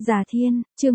Già Thiên, chương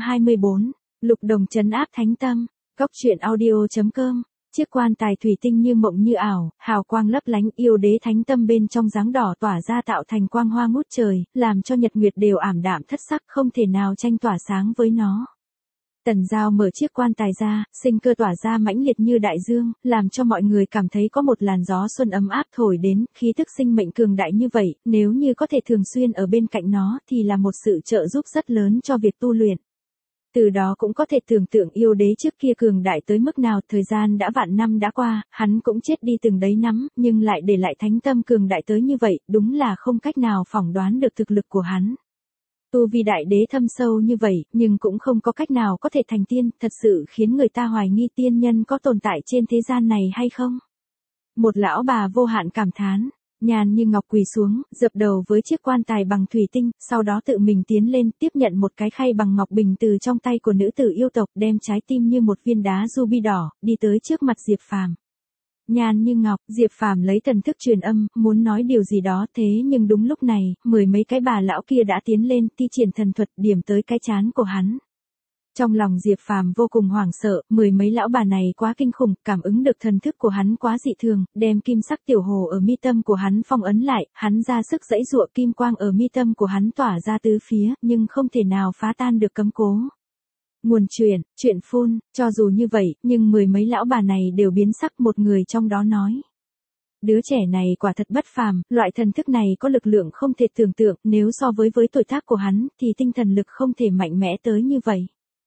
124, Lục Đồng trấn áp thánh tâm, Cóc truyện audio.com. Chiếc quan tài thủy tinh như mộng như ảo, hào quang lấp lánh, yêu đế thánh tâm bên trong dáng đỏ tỏa ra tạo thành quang hoa ngút trời, làm cho nhật nguyệt đều ảm đạm thất sắc, không thể nào tranh tỏa sáng với nó. Tần Giao mở chiếc quan tài ra, sinh cơ tỏa ra mãnh liệt như đại dương, làm cho mọi người cảm thấy có một làn gió xuân ấm áp thổi đến, khí tức sinh mệnh cường đại như vậy, nếu như có thể thường xuyên ở bên cạnh nó thì là một sự trợ giúp rất lớn cho việc tu luyện. Từ đó cũng có thể tưởng tượng yêu đế trước kia cường đại tới mức nào, thời gian đã vạn năm đã qua, hắn cũng chết đi từng đấy nắm, nhưng lại để lại thánh tâm cường đại tới như vậy, đúng là không cách nào phỏng đoán được thực lực của hắn. Tu vi đại đế thâm sâu như vậy, nhưng cũng không có cách nào có thể thành tiên, thật sự khiến người ta hoài nghi tiên nhân có tồn tại trên thế gian này hay không. Một lão bà vô hạn cảm thán, Nhan Như Ngọc quỳ xuống, dập đầu với chiếc quan tài bằng thủy tinh, sau đó tự mình tiến lên, tiếp nhận một cái khay bằng ngọc bình từ trong tay của nữ tử yêu tộc, đem trái tim như một viên đá ruby đỏ, đi tới trước mặt Diệp Phàm. Nhan Như Ngọc, Diệp Phàm lấy thần thức truyền âm, muốn nói điều gì đó, thế nhưng đúng lúc này, mười mấy cái bà lão kia đã tiến lên, thi triển thần thuật, điểm tới cái trán của hắn. Trong lòng Diệp Phàm vô cùng hoảng sợ, mười mấy lão bà này quá kinh khủng, cảm ứng được thần thức của hắn quá dị thường, đem kim sắc tiểu hồ ở mi tâm của hắn phong ấn lại, hắn ra sức giãy giụa, kim quang ở mi tâm của hắn tỏa ra tứ phía, nhưng không thể nào phá tan được cấm cố. Nguồn chuyện phun, cho dù như vậy, nhưng mười mấy lão bà này đều biến sắc, một người trong đó nói. Đứa trẻ này quả thật bất phàm, loại thần thức này có lực lượng không thể tưởng tượng, nếu so với tuổi tác của hắn, thì tinh thần lực không thể mạnh mẽ tới như vậy.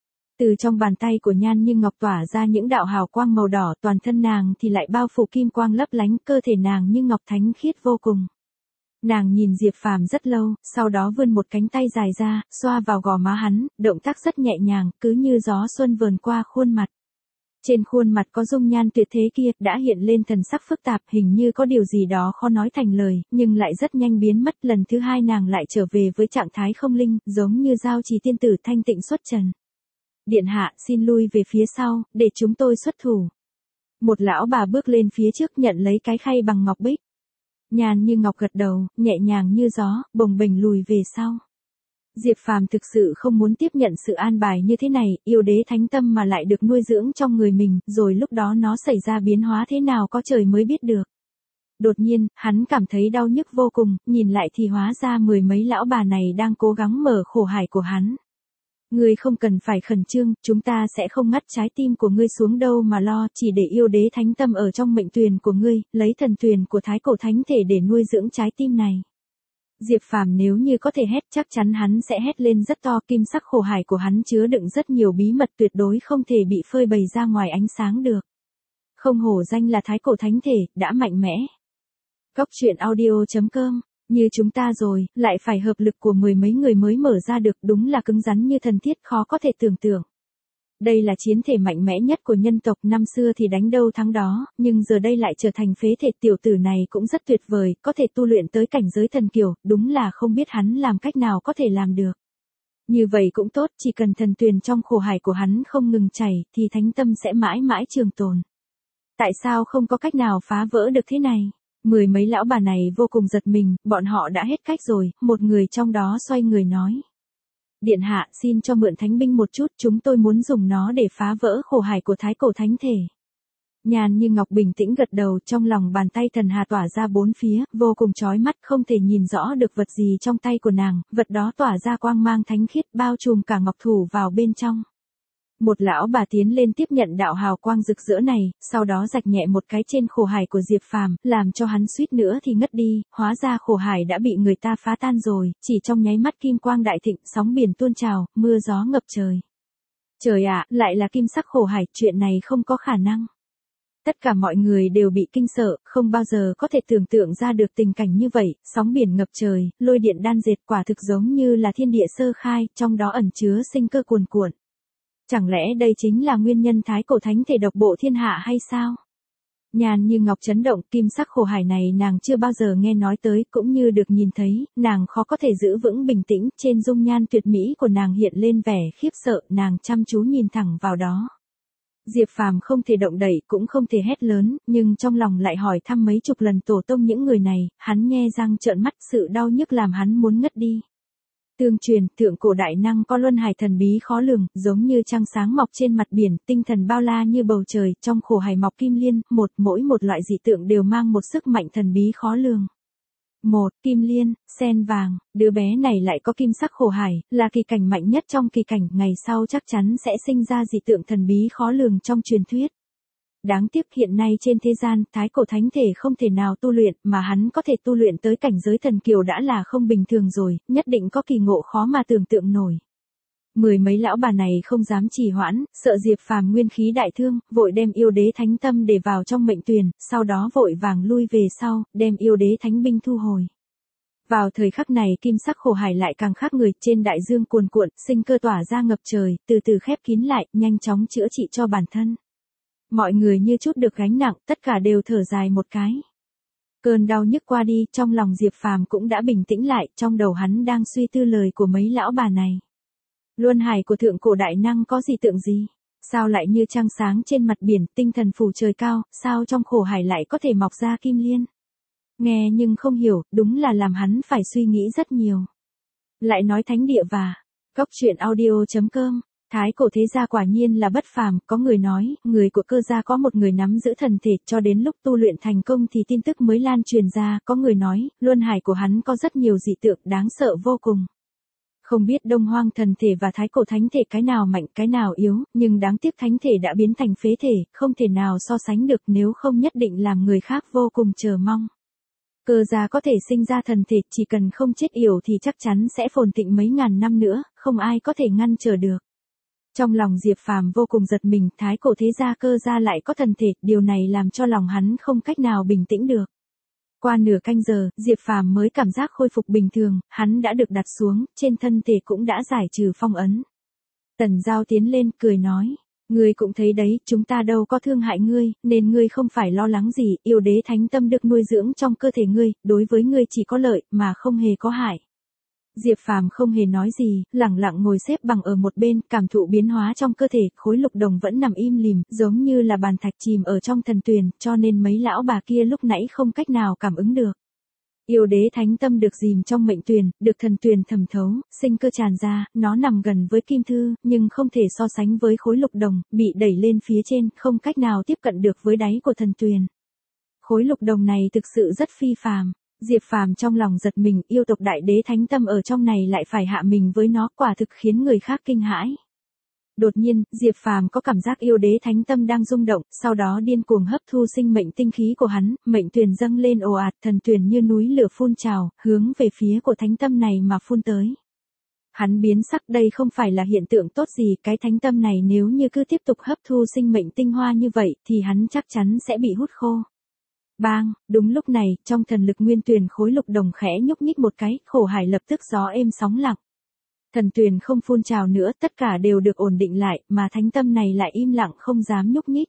Từ trong bàn tay của Nhan Như Ngọc tỏa ra những đạo hào quang màu đỏ, toàn thân nàng thì lại bao phủ kim quang lấp lánh, cơ thể nàng như ngọc thánh khiết vô cùng. Nàng nhìn Diệp Phàm rất lâu, sau đó vươn một cánh tay dài ra, xoa vào gò má hắn, động tác rất nhẹ nhàng, cứ như gió xuân vờn qua khuôn mặt. Trên khuôn mặt có dung nhan tuyệt thế kia, đã hiện lên thần sắc phức tạp, hình như có điều gì đó khó nói thành lời, nhưng lại rất nhanh biến mất. Lần thứ hai nàng lại trở về với trạng thái không linh, giống như giao trì tiên tử thanh tịnh xuất trần. Điện hạ, xin lui về phía sau, để chúng tôi xuất thủ. Một lão bà bước lên phía trước nhận lấy cái khay bằng ngọc bích. Nhan Như Ngọc gật đầu, nhẹ nhàng như gió, bồng bềnh lùi về sau. Diệp Phàm thực sự không muốn tiếp nhận sự an bài như thế này, yêu đế thánh tâm mà lại được nuôi dưỡng trong người mình, rồi lúc đó nó xảy ra biến hóa thế nào có trời mới biết được. Đột nhiên, hắn cảm thấy đau nhức vô cùng, nhìn lại thì hóa ra mười mấy lão bà này đang cố gắng mở khổ hải của hắn. Ngươi không cần phải khẩn trương, chúng ta sẽ không ngắt trái tim của ngươi xuống đâu mà lo, chỉ để yêu đế thánh tâm ở trong mệnh tuyền của ngươi, lấy thần tuyền của thái cổ thánh thể để nuôi dưỡng trái tim này. Diệp Phàm nếu như có thể hét, chắc chắn hắn sẽ hét lên rất to, kim sắc khổ hải của hắn chứa đựng rất nhiều bí mật tuyệt đối không thể bị phơi bày ra ngoài ánh sáng được. Không hổ danh là thái cổ thánh thể, đã mạnh mẽ. Cóc truyện audio.com. Như chúng ta rồi, lại phải hợp lực của mười mấy người mới mở ra được, đúng là cứng rắn như thần thiết, khó có thể tưởng tượng. Đây là chiến thể mạnh mẽ nhất của nhân tộc, năm xưa thì đánh đâu thắng đó, nhưng giờ đây lại trở thành phế thể. Tiểu tử này cũng rất tuyệt vời, có thể tu luyện tới cảnh giới thần kiều, đúng là không biết hắn làm cách nào có thể làm được. Như vậy cũng tốt, chỉ cần thần tuyền trong khổ hải của hắn không ngừng chảy, thì thánh tâm sẽ mãi mãi trường tồn. Tại sao không có cách nào phá vỡ được thế này? Mười mấy lão bà này vô cùng giật mình, bọn họ đã hết cách rồi, một người trong đó xoay người nói. Điện hạ, xin cho mượn thánh binh một chút, chúng tôi muốn dùng nó để phá vỡ khổ hải của thái cổ thánh thể. Nhan Như Ngọc bình tĩnh gật đầu, trong lòng bàn tay thần hà tỏa ra bốn phía, vô cùng chói mắt, không thể nhìn rõ được vật gì trong tay của nàng, vật đó tỏa ra quang mang thánh khiết, bao trùm cả ngọc thủ vào bên trong. Một lão bà tiến lên tiếp nhận đạo hào quang rực rỡ này, sau đó rạch nhẹ một cái trên khổ hải của Diệp Phàm, làm cho hắn suýt nữa thì ngất đi, hóa ra khổ hải đã bị người ta phá tan rồi, chỉ trong nháy mắt kim quang đại thịnh, sóng biển tuôn trào, mưa gió ngập trời. Trời ạ, lại là kim sắc khổ hải, chuyện này không có khả năng. Tất cả mọi người đều bị kinh sợ, không bao giờ có thể tưởng tượng ra được tình cảnh như vậy, sóng biển ngập trời, lôi điện đan dệt, quả thực giống như là thiên địa sơ khai, trong đó ẩn chứa sinh cơ cuồn cuộn. Chẳng lẽ đây chính là nguyên nhân thái cổ thánh thể độc bộ thiên hạ hay sao? Nhan Như Ngọc chấn động, kim sắc khổ hải này nàng chưa bao giờ nghe nói tới, cũng như được nhìn thấy, nàng khó có thể giữ vững bình tĩnh, trên dung nhan tuyệt mỹ của nàng hiện lên vẻ khiếp sợ, nàng chăm chú nhìn thẳng vào đó. Diệp Phàm không thể động đậy, cũng không thể hét lớn, nhưng trong lòng lại hỏi thăm mấy chục lần tổ tông những người này, hắn nhe răng trợn mắt, sự đau nhức làm hắn muốn ngất đi. Tương truyền, thượng cổ đại năng có luân hải thần bí khó lường, giống như trăng sáng mọc trên mặt biển, tinh thần bao la như bầu trời, trong khổ hải mọc kim liên, mỗi một loại dị tượng đều mang một sức mạnh thần bí khó lường. Kim liên, sen vàng, đứa bé này lại có kim sắc khổ hải, là kỳ cảnh mạnh nhất trong kỳ cảnh, ngày sau chắc chắn sẽ sinh ra dị tượng thần bí khó lường trong truyền thuyết. Đáng tiếc hiện nay trên thế gian, thái cổ thánh thể không thể nào tu luyện, mà hắn có thể tu luyện tới cảnh giới thần kiều đã là không bình thường rồi, nhất định có kỳ ngộ khó mà tưởng tượng nổi. Mười mấy lão bà này không dám trì hoãn, sợ Diệp Phàm nguyên khí đại thương, vội đem yêu đế thánh tâm để vào trong mệnh tuyền, sau đó vội vàng lui về sau, đem yêu đế thánh binh thu hồi. Vào thời khắc này kim sắc khổ hải lại càng khác người, trên đại dương cuồn cuộn, sinh cơ tỏa ra ngập trời, từ từ khép kín lại, nhanh chóng chữa trị cho bản thân. Mọi người như chút được gánh nặng, tất cả đều thở dài một cái. Cơn đau nhức qua đi, trong lòng Diệp Phàm cũng đã bình tĩnh lại, trong đầu hắn đang suy tư lời của mấy lão bà này. Luân hải của thượng cổ đại năng có dị tượng gì? Sao lại như trăng sáng trên mặt biển, tinh thần phủ trời cao, sao trong khổ hải lại có thể mọc ra kim liên? Nghe nhưng không hiểu, đúng là làm hắn phải suy nghĩ rất nhiều. Lại nói thánh địa và Cóc truyện audio.com, thái cổ thế gia quả nhiên là bất phàm, có người nói, người của cơ gia có một người nắm giữ thần thể, cho đến lúc tu luyện thành công thì tin tức mới lan truyền ra, có người nói, luân hải của hắn có rất nhiều dị tượng đáng sợ vô cùng. Không biết Đông Hoang thần thể và thái cổ thánh thể cái nào mạnh cái nào yếu, nhưng đáng tiếc thánh thể đã biến thành phế thể, không thể nào so sánh được, nếu không nhất định làm người khác vô cùng chờ mong. Cơ gia có thể sinh ra thần thể, chỉ cần không chết yểu thì chắc chắn sẽ phồn thịnh mấy ngàn năm nữa, không ai có thể ngăn trở được. Trong lòng Diệp Phàm vô cùng giật mình, thái cổ thế gia cơ gia lại có thần thể, điều này làm cho lòng hắn không cách nào bình tĩnh được. Qua nửa canh giờ, Diệp Phàm mới cảm giác khôi phục bình thường, hắn đã được đặt xuống, trên thân thể cũng đã giải trừ phong ấn. Tần Giao tiến lên, cười nói, ngươi cũng thấy đấy, chúng ta đâu có thương hại ngươi, nên ngươi không phải lo lắng gì, yêu đế thánh tâm được nuôi dưỡng trong cơ thể ngươi, đối với ngươi chỉ có lợi, mà không hề có hại. Diệp Phàm không hề nói gì, lẳng lặng ngồi xếp bằng ở một bên, cảm thụ biến hóa trong cơ thể, khối lục đồng vẫn nằm im lìm, giống như là bàn thạch chìm ở trong thần tuyền, cho nên mấy lão bà kia lúc nãy không cách nào cảm ứng được. Yêu đế thánh tâm được dìm trong mệnh tuyền, được thần tuyền thẩm thấu, sinh cơ tràn ra, nó nằm gần với kim thư, nhưng không thể so sánh với khối lục đồng, bị đẩy lên phía trên, không cách nào tiếp cận được với đáy của thần tuyền. Khối lục đồng này thực sự rất phi phàm. Diệp Phàm trong lòng giật mình, yêu tộc đại đế thánh tâm ở trong này lại phải hạ mình với nó, quả thực khiến người khác kinh hãi. Đột nhiên, Diệp Phàm có cảm giác yêu đế thánh tâm đang rung động, sau đó điên cuồng hấp thu sinh mệnh tinh khí của hắn, mệnh tuyền dâng lên ồ ạt, thần tuyền như núi lửa phun trào, hướng về phía của thánh tâm này mà phun tới. Hắn biến sắc, đây không phải là hiện tượng tốt gì, cái thánh tâm này nếu như cứ tiếp tục hấp thu sinh mệnh tinh hoa như vậy, thì hắn chắc chắn sẽ bị hút khô. Bang, đúng lúc này, trong thần lực nguyên tuyền khối lục đồng khẽ nhúc nhích một cái, khổ hải lập tức gió êm sóng lặng. Thần tuyền không phun trào nữa, tất cả đều được ổn định lại, mà thánh tâm này lại im lặng không dám nhúc nhích.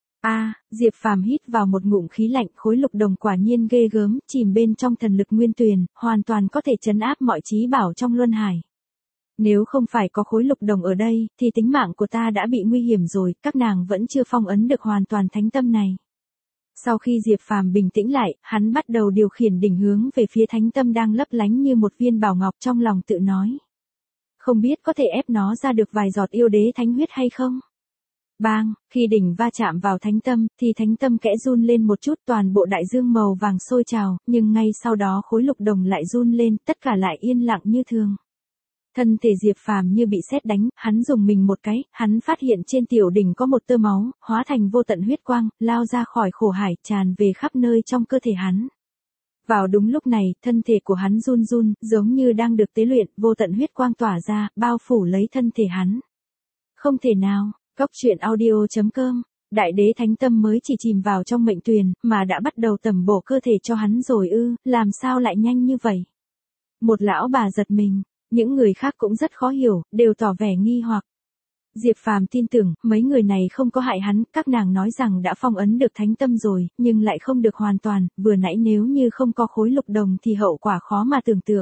Diệp Phàm hít vào một ngụm khí lạnh, khối lục đồng quả nhiên ghê gớm, chìm bên trong thần lực nguyên tuyền, hoàn toàn có thể trấn áp mọi trí bảo trong luân hải. Nếu không phải có khối lục đồng ở đây, thì tính mạng của ta đã bị nguy hiểm rồi, các nàng vẫn chưa phong ấn được hoàn toàn thánh tâm này. Sau khi Diệp Phàm bình tĩnh lại, hắn bắt đầu điều khiển đỉnh hướng về phía thánh tâm đang lấp lánh như một viên bảo ngọc, trong lòng tự nói. Không biết có thể ép nó ra được vài giọt yêu đế thánh huyết hay không? Bang, khi đỉnh va chạm vào thánh tâm, thì thánh tâm kẽ run lên một chút, toàn bộ đại dương màu vàng sôi trào, nhưng ngay sau đó khối lục đồng lại run lên, tất cả lại yên lặng như thường. Thân thể Diệp Phàm như bị sét đánh, hắn dùng mình một cái, hắn phát hiện trên tiểu đỉnh có một tơ máu, hóa thành vô tận huyết quang, lao ra khỏi khổ hải, tràn về khắp nơi trong cơ thể hắn. Vào đúng lúc này, thân thể của hắn run run, giống như đang được tế luyện, vô tận huyết quang tỏa ra, bao phủ lấy thân thể hắn. Không thể nào, Cóc truyện audio.com, đại đế thánh tâm mới chỉ chìm vào trong mệnh tuyền, mà đã bắt đầu tẩm bổ cơ thể cho hắn rồi ư, làm sao lại nhanh như vậy? Một lão bà giật mình. Những người khác cũng rất khó hiểu, đều tỏ vẻ nghi hoặc. Diệp Phàm tin tưởng, mấy người này không có hại hắn, các nàng nói rằng đã phong ấn được thánh tâm rồi, nhưng lại không được hoàn toàn, vừa nãy nếu như không có khối lục đồng thì hậu quả khó mà tưởng tượng.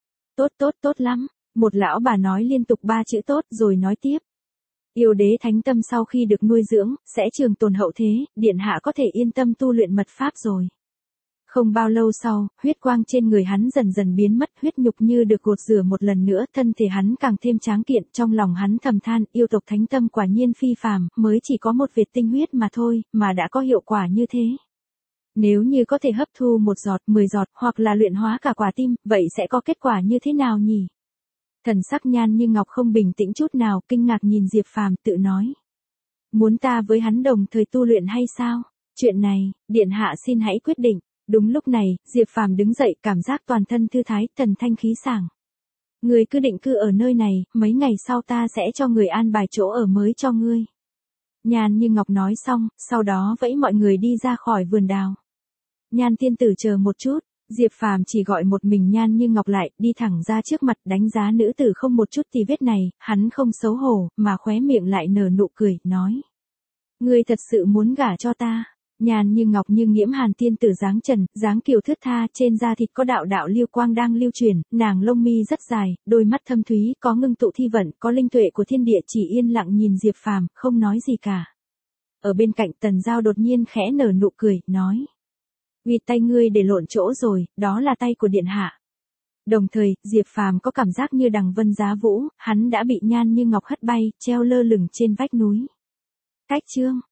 Tốt lắm, một lão bà nói liên tục 3 chữ tốt rồi nói tiếp. Yêu đế thánh tâm sau khi được nuôi dưỡng, sẽ trường tồn hậu thế, điện hạ có thể yên tâm tu luyện mật pháp rồi. Không bao lâu sau, huyết quang trên người hắn dần dần biến mất, huyết nhục như được gột rửa một lần nữa, thân thể hắn càng thêm tráng kiện, trong lòng hắn thầm than, yêu tộc thánh tâm quả nhiên phi phàm, mới chỉ có một vệt tinh huyết mà thôi, mà đã có hiệu quả như thế. Nếu như có thể hấp thu 1 giọt, 10 giọt, hoặc là luyện hóa cả quả tim, vậy sẽ có kết quả như thế nào nhỉ? Thần sắc Nhan Như Ngọc không bình tĩnh chút nào, kinh ngạc nhìn Diệp Phàm, tự nói. Muốn ta với hắn đồng thời tu luyện hay sao? Chuyện này, điện hạ xin hãy quyết định. Đúng lúc này, Diệp Phàm đứng dậy, cảm giác toàn thân thư thái, thần thanh khí sảng. Ngươi cứ định cư ở nơi này, mấy ngày sau ta sẽ cho người an bài chỗ ở mới cho ngươi. Nhan Như Ngọc nói xong, sau đó vẫy mọi người đi ra khỏi vườn đào. Nhan tiên tử chờ một chút, Diệp Phàm chỉ gọi một mình Nhan Như Ngọc lại, đi thẳng ra trước mặt đánh giá nữ tử không một chút tì vết này, hắn không xấu hổ, mà khóe miệng lại nở nụ cười, nói. Ngươi thật sự muốn gả cho ta. Nhan Như Ngọc như nghiễm hàn tiên tử dáng trần, dáng kiều thướt tha, trên da thịt có đạo đạo lưu quang đang lưu truyền, nàng lông mi rất dài, đôi mắt thâm thúy, có ngưng tụ thi vận, có linh tuệ của thiên địa, chỉ yên lặng nhìn Diệp Phàm, không nói gì cả. Ở bên cạnh Tần Giao đột nhiên khẽ nở nụ cười, nói. Vì tay ngươi để lộn chỗ rồi, đó là tay của điện hạ. Đồng thời, Diệp Phàm có cảm giác như đằng vân giá vũ, hắn đã bị Nhan Như Ngọc hất bay, treo lơ lửng trên vách núi. Cách chương